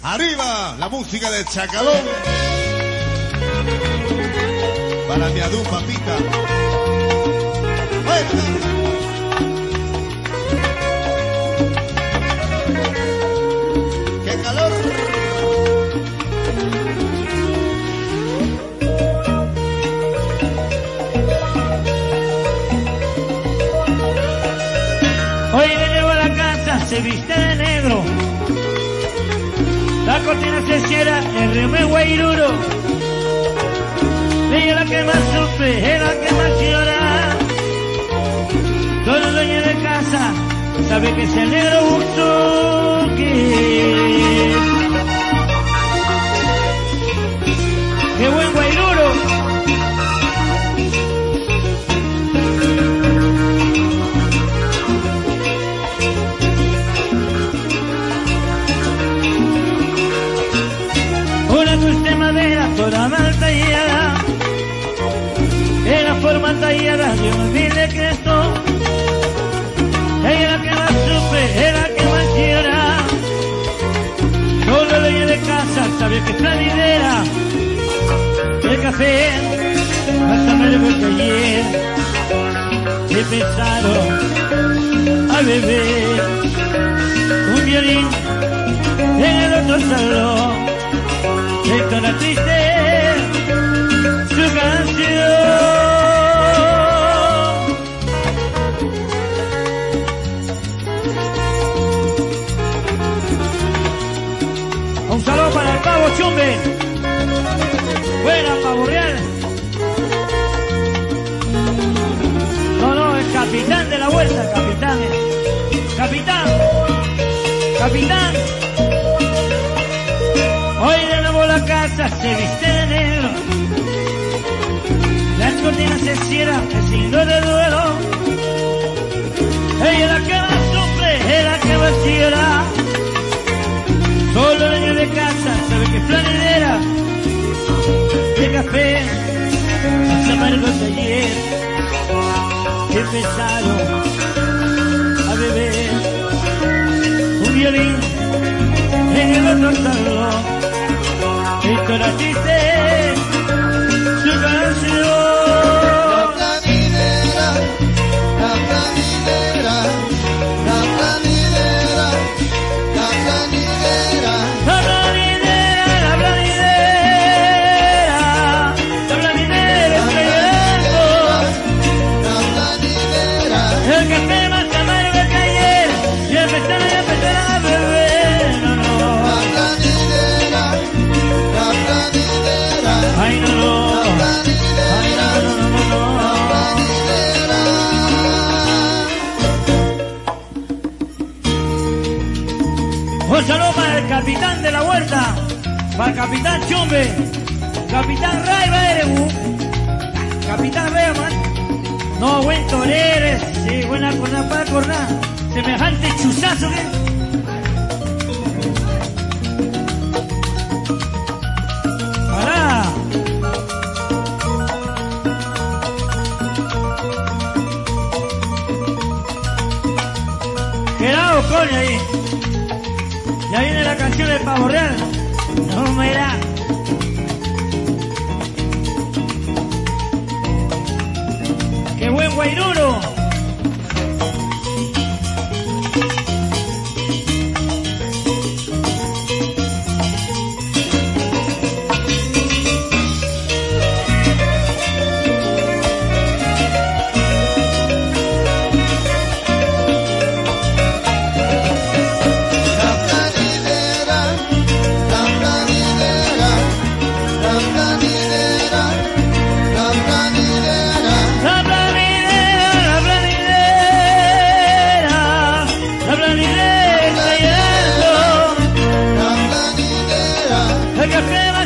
Arriba, la música de Chacalón. Para mi Adú, papita. ¡Qué calor! Hoy le llevo a la casa, se viste de negro. La cortina se cierra, el río me guairuro. Ella es la que más sufre, es la que más llora. Todo el dueño de casa sabe que es el negro Buzuki. ¡Qué buen guairuro! Una cruz de madera toda mal tallada, en la forma tallada de un humilde Cristo. Ella es la que más sufre, es la que más llora. Todo el dueño de casa sabe que es la lidera. El café más amargo que ayer. Empezaron a beber un violín en el otro salón. Esto triste su canción. Un saludo para el Pavo Chumbe. Buena, Pavo Real. No, el capitán de la vuelta, capitán. Capitán. Hoy de nuevo la casa se viste de negro. Las cortinas se cierran, el signo de duelo. Ella es la que más sufre, es la que más llora. Solo el dueño de casa sabe que es planidera. El café más amargo que ayer. Empezaron a beber un violín en el otro salón. Esto era triste, su canción. El café más amargo que ayer, y empezaron a beber, no. Ay, no. Un saludo para el capitán de la huerta, para el capitán Chumbe, capitán Raiva Erebu, capitán Reman. No, buen torero, sí, buena cornada para cornar. Semejante chuzazo que. ¡Pará! Quedado, coño, ahí. Ya viene la canción del Pavo Real. No me da. ¡Qué buen guairuro! El café